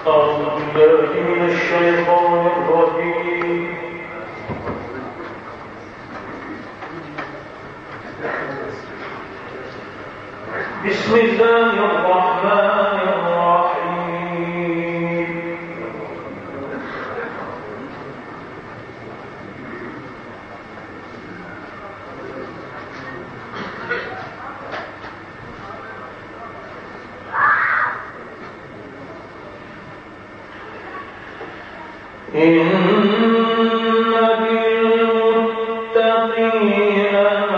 بسم الله الرحمن الرحيم إن للمتقين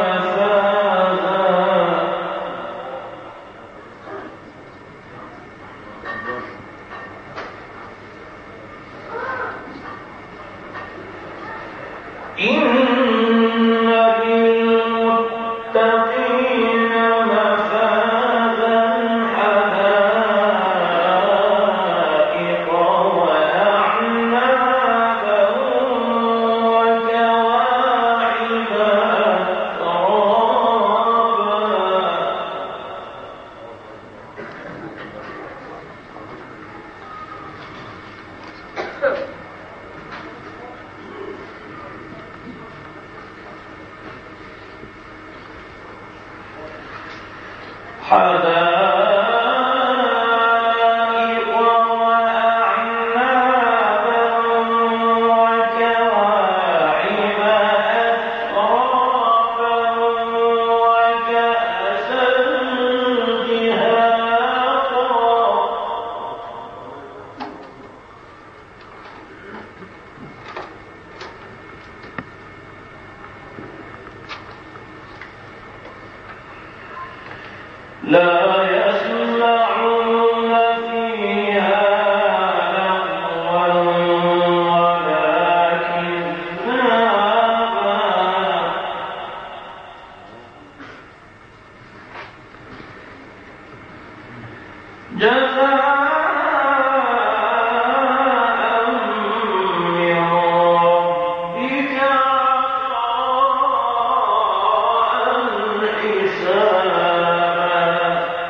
لا يسمعون فيها لغوا ولا كذابا جزاء من ربك عطاء حسابا.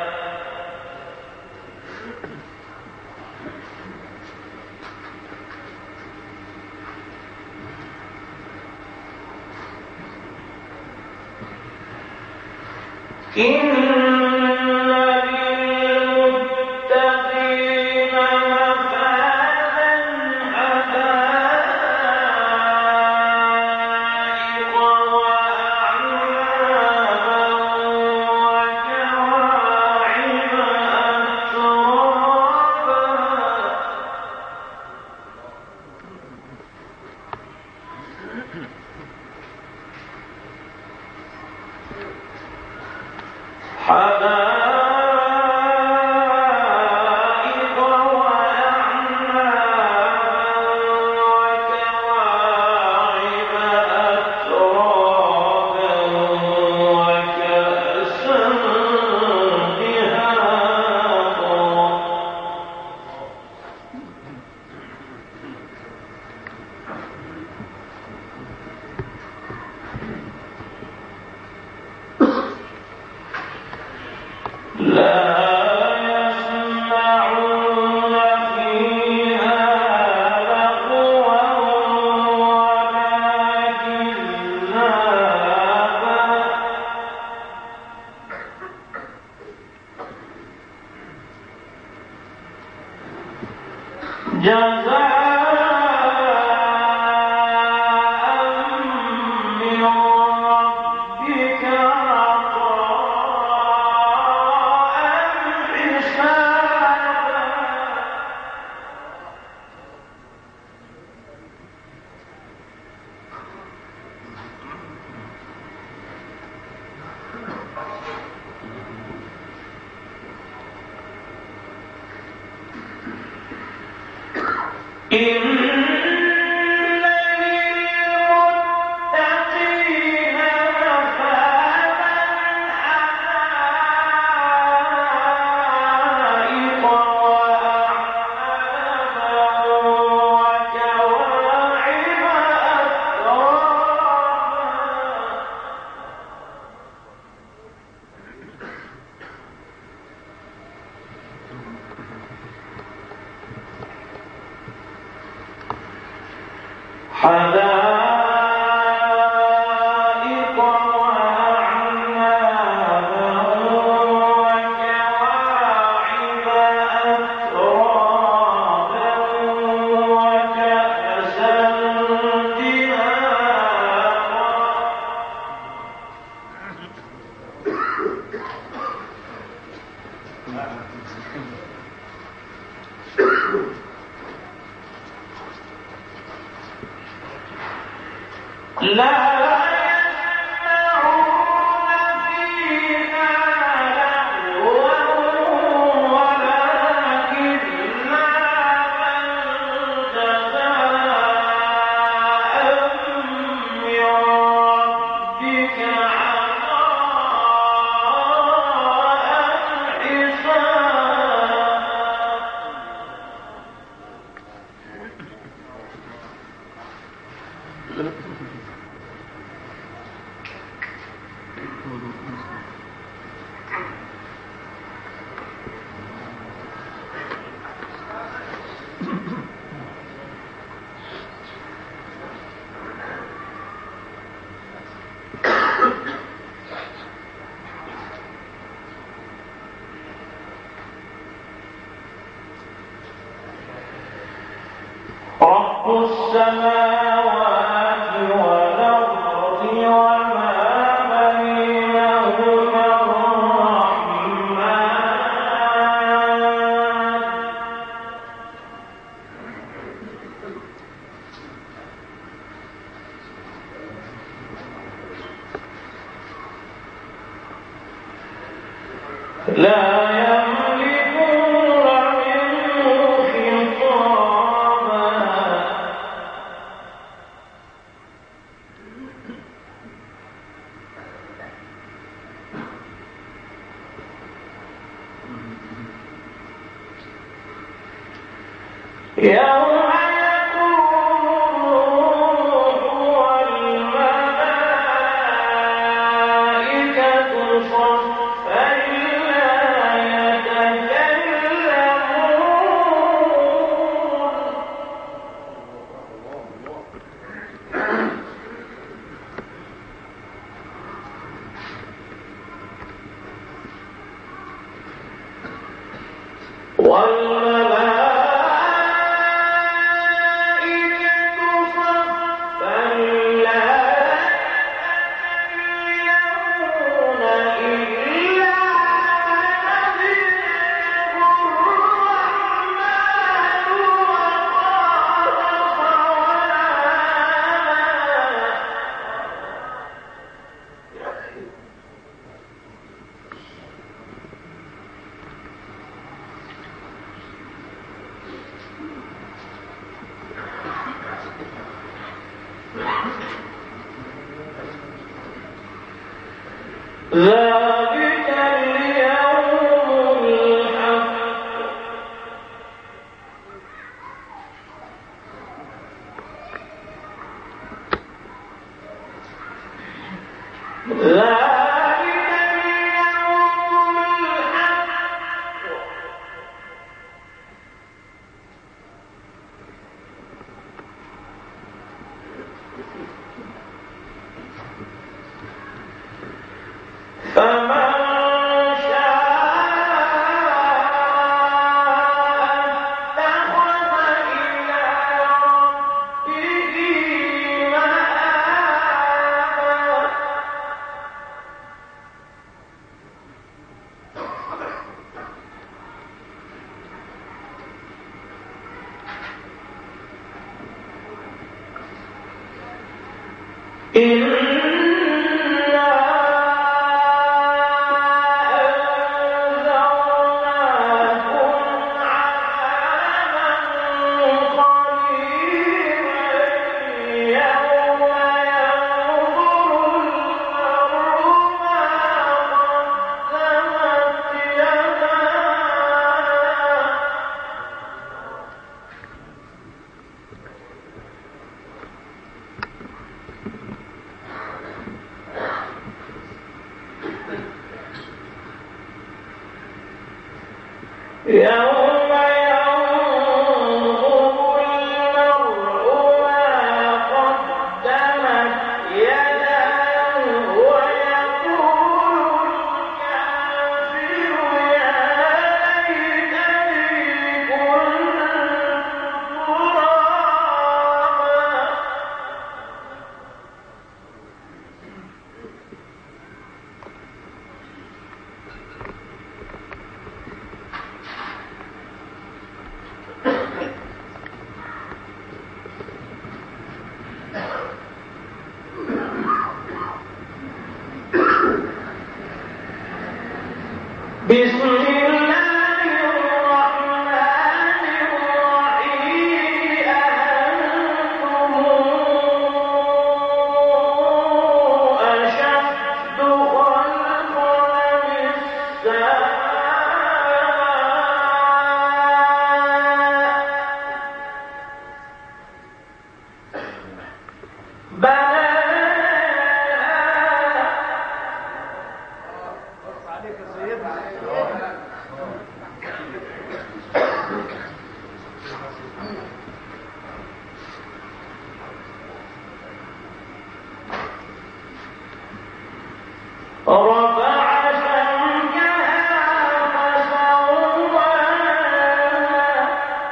إن للمتقين مفازا حدائق وأعنابا وكواعب أترابا. حدائق وأعنابا وكواعب أترابا وكأسا دهاقا. لا يسمعون فيها لغوا ولا كذابا جزاء من ربك عطاء حسابا. رب السماوات والأرض وما بينهما الرحمن لا يملكون منه خطابا يوم يقول والملائكة صفا لا يتكلمون والملائكة صفا لا يتكلمون إلا من أذن له الرحمن ذلك اليوم الحق ذلك اليوم الحق فمن شاء اتخذ إلى ربه مآبا إنا أنذرناكم عذابا قريبا يوم ينظر المرء ما قدمت يداه يوم ينظر المرء ما قدمت يداه ويقول الكافر يا ليتني كنت ترابا بسم الله الرحمن الرحيم أأنتم أشد خلقا من السماء بلى رفع سمكها فسواها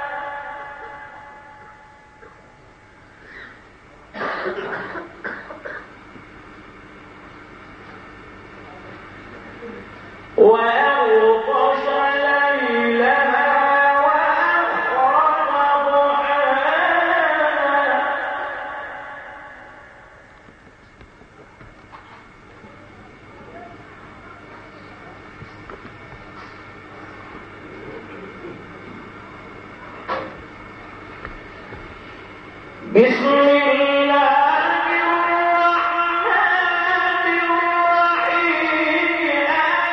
وأغطش ليلها وأخرج ضحاها بسم الله الرحمن الرحيم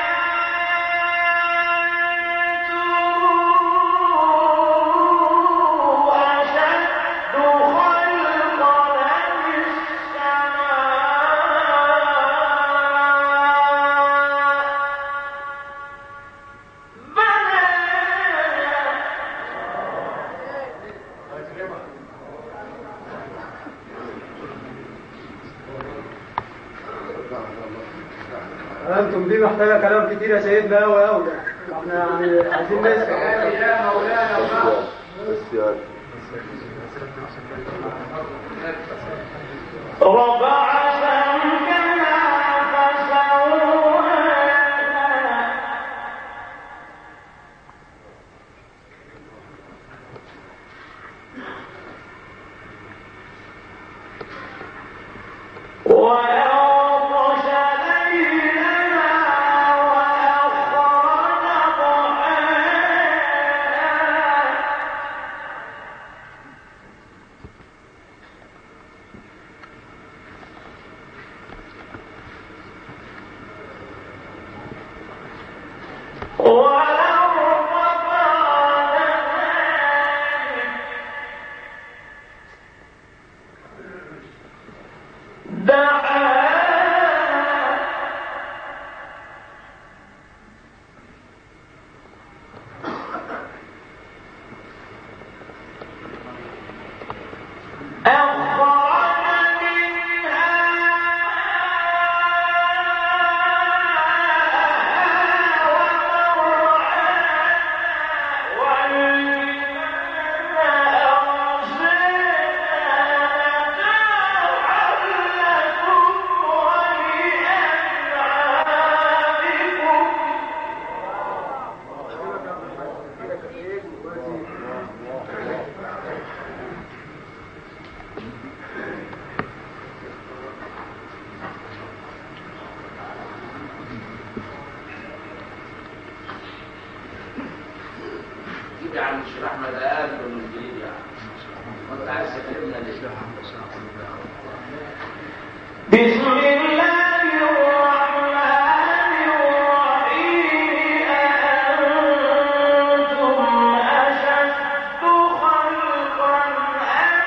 أنتم أشد خلقا من السماء بلى انتم دي محتاجه كلام كتير يا سيدنا قوي قوي. احنا يعني عايزين نسمع يا مولانا رفع سمكها فسواها وأغطش ليلها وأخرج ضحاها والأرض بعد ذلك دحاها أخرج منها يعني مش احمد قال من جديد يعني وانت عايز تكلمنا ليه؟ بسم الله الرحمن الرحيم أأنتم أشد خلقا أم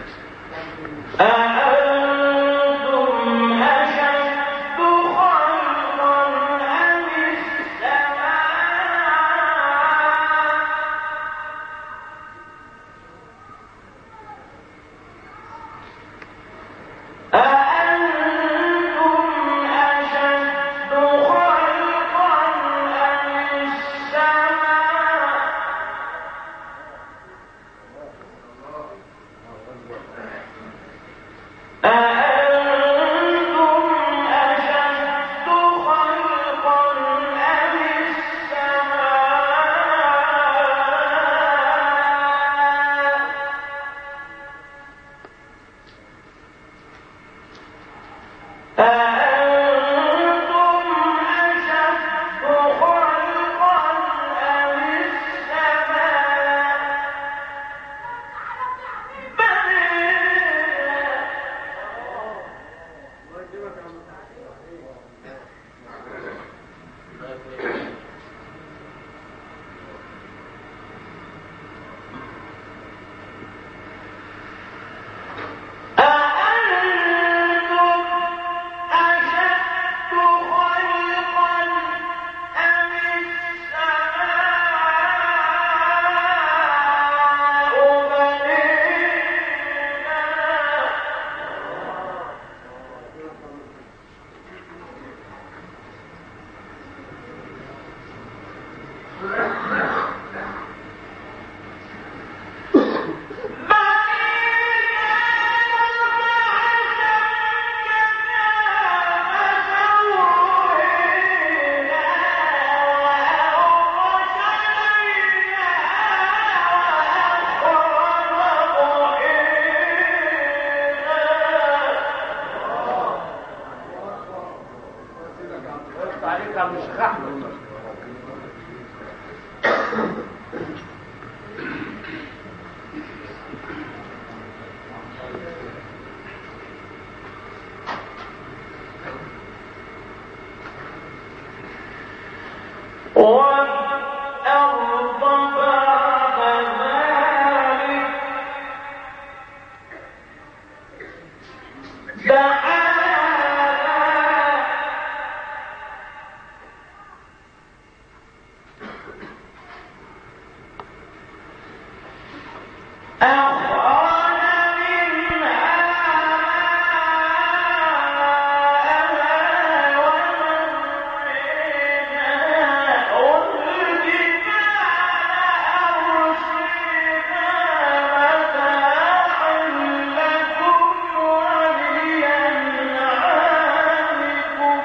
السماء أأنتم أشد خلقا عليك مش احمد. والأرض بعد ذلك دحاها أخرج منها ماءها ومرعاها والجبال أرسلها متاعا لكم ولأنعامكم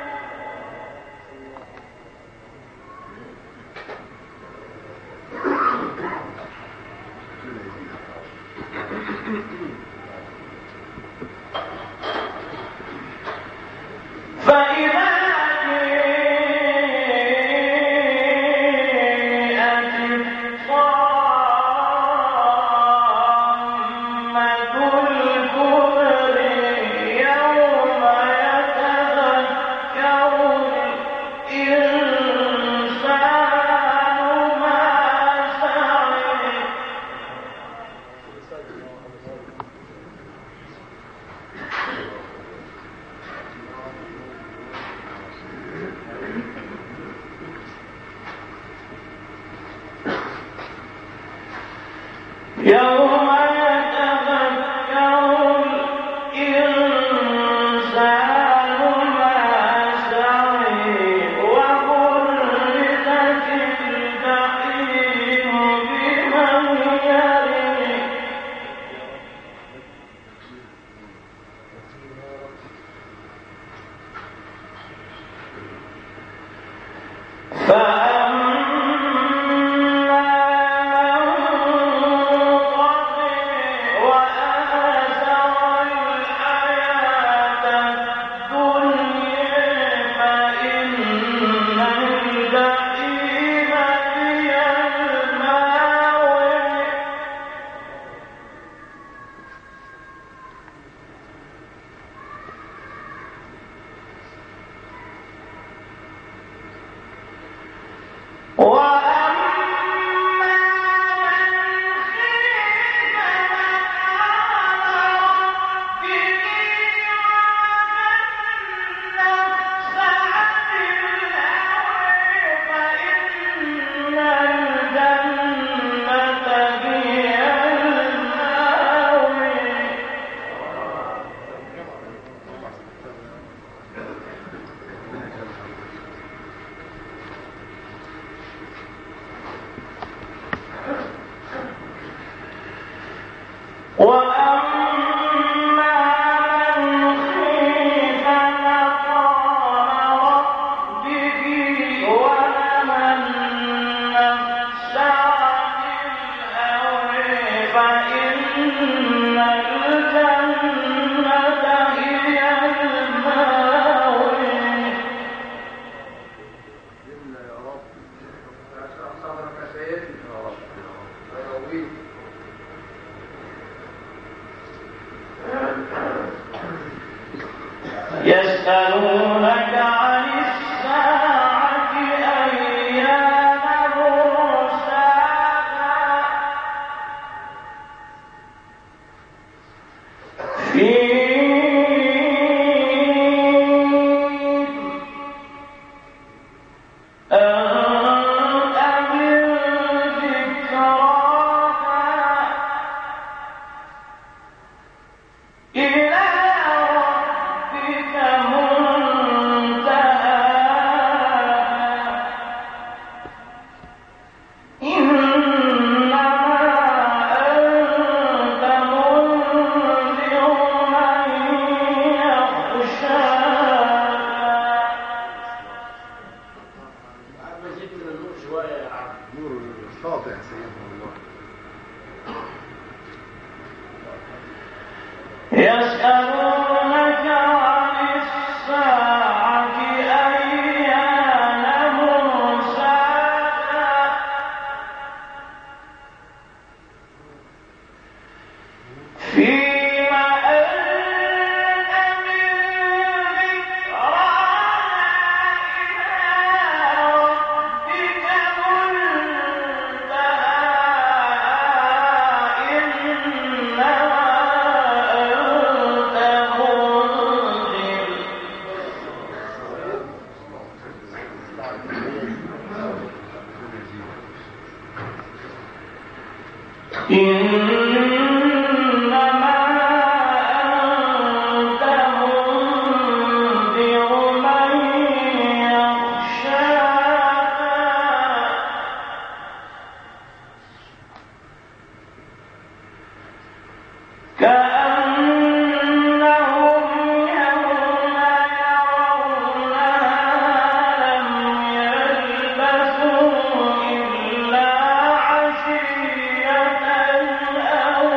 فإذا جاءت الطامة الكبرى يوم يتذكر الإنسان ما سعى يوم يتذكر الإنسان ما سعى وبرزت الجحيم لمن يرى إنما أنت منذر من يخشاها كأنهم يوم يرونها لم يلبثوا إلا عشية أو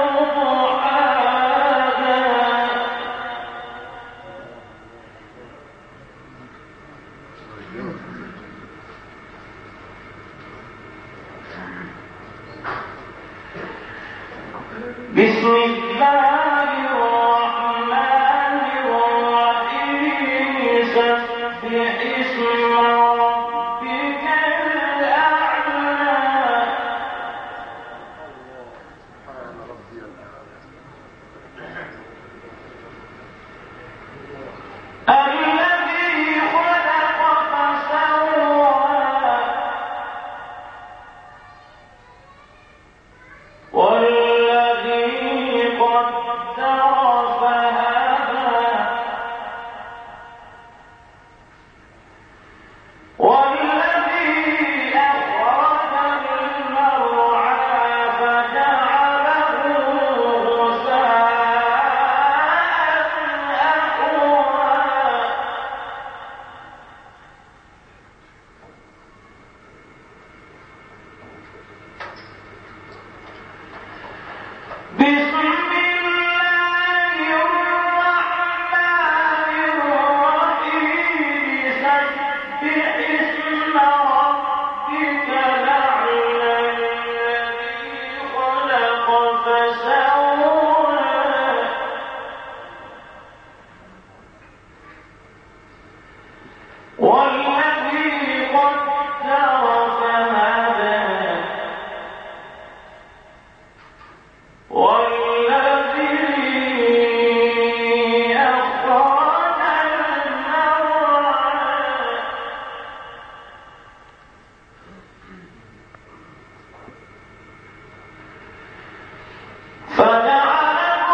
ضحاها بسم الله الرحمن الرحيم سبح اسم ربك الأعلى الذي خلق فسوى والذي قدر فهدى والذي أخرج المرعى فجعله غثاء أحوى بسم الله الرحمن الرحيم سبح اسم ربك الأعلى الذي خلق فسوى والذي قدر فهدى والذي أخرج المرعى فجعله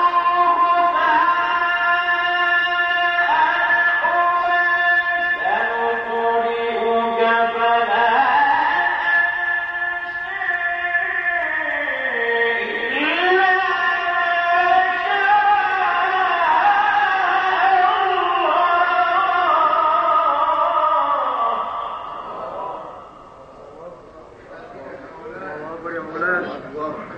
غثاء أحوى سنقرئك فلا الله أكبر يا مولانا. الله أكبر.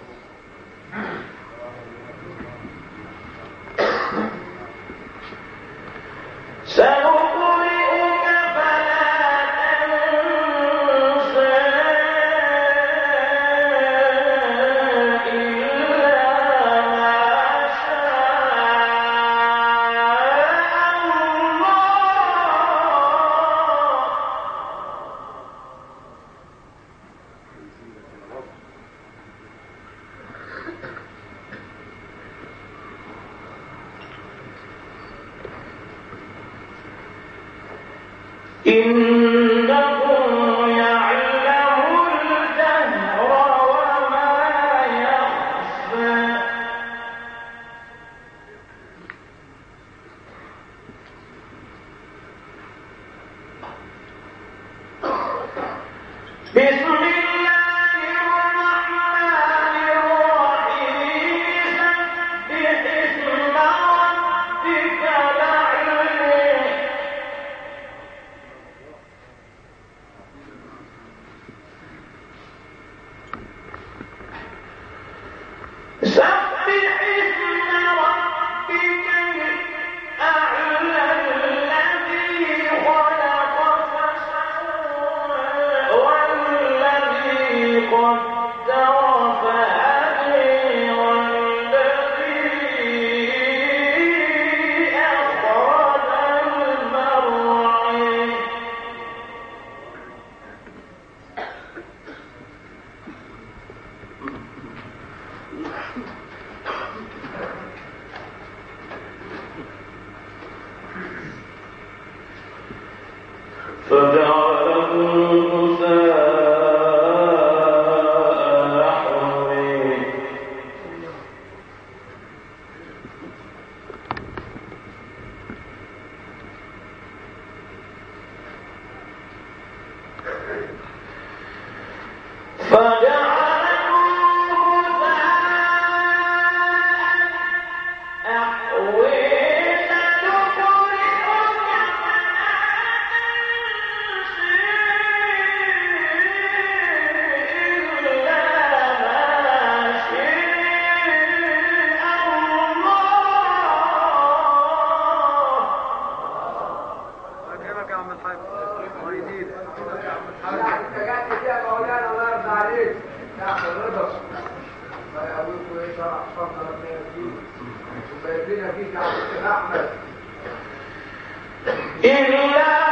سنقرئك فلا تنسى إلا ما شاء إنه يعلم الجهر وما يخفى بسم الله الرحمن الرحيم سبح اسم ربك الأعلى سبح اسم ربك الأعلى الذي خلق فسوى والذي قدر فهدى والذي أخرج المرعى فجعله غثاء أحوى يا عم الحاج الله يزيدك. انت جات فيها مولانا الله يرضى عليك تحت الرضا. يا ابوكوا ايه شرح صدر ربنا يزيدك وبيدينا فيك يا عم الشيخ احمد. إلا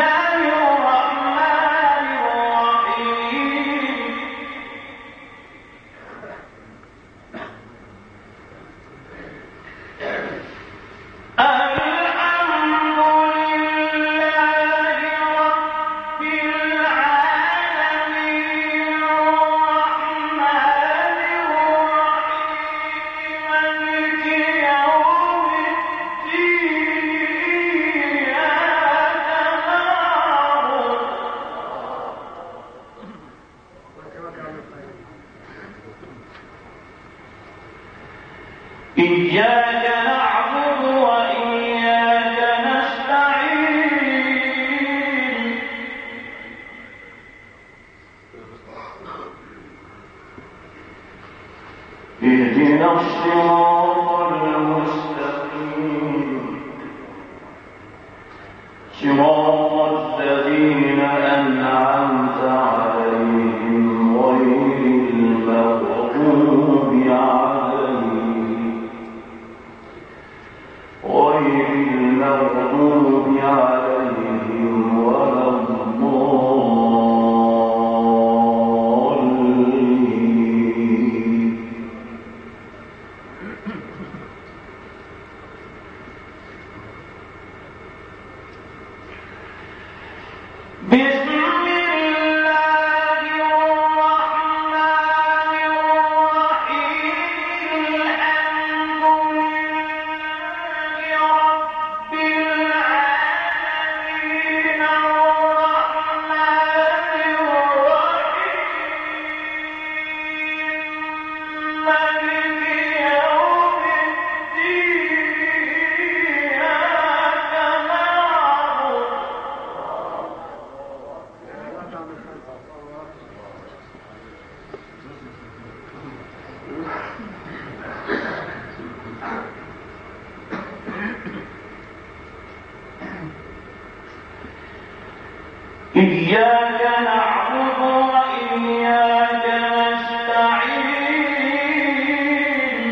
إياك نعبد وإياك نستعين اهدنا الصراط المستقيم صراط الذين أنعمت عليهم غير المغضوب عليهم ولا الضالين. بسم الله الرحمن الرحيم الحمد لله رب العالمين الرحمن الرحيم مالك يوم الدين إياك نعبد إياك نعبد وإياك نستعين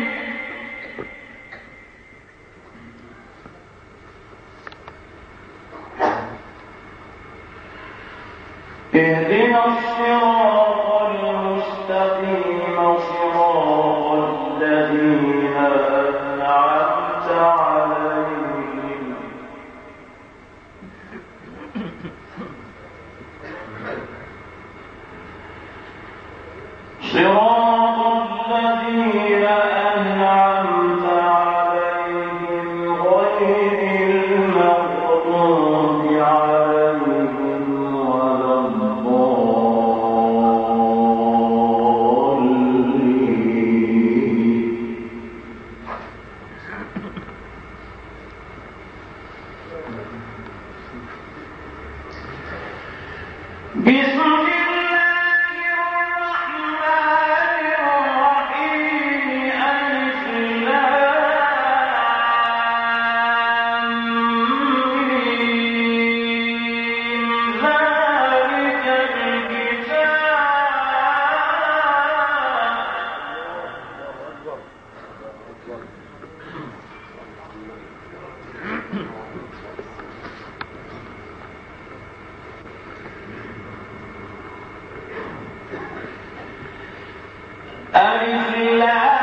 اهدنا الصراط المستقيم صراط الذين أنعمت عليهم صراط الذين أنعمت عليهم غير المغضوب عليهم ولا الضالين. بسم الله الرحمن الرحيم ألف لام ميم ذلك الكتاب ألف لام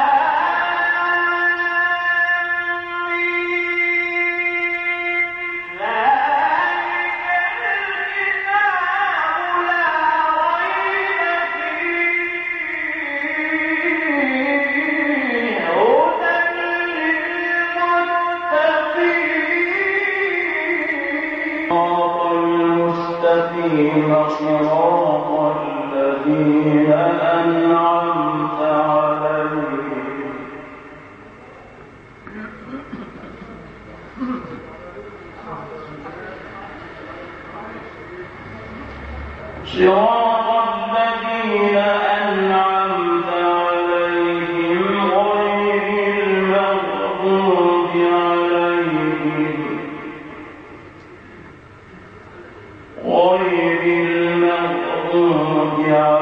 ميم ذلك الكتاب لا ريب فيه هدى للمتقين صراط المستقيم صراط الذين أنعمت عليهم صراط الذين أنعمت عليهم غير المغضوب عليهم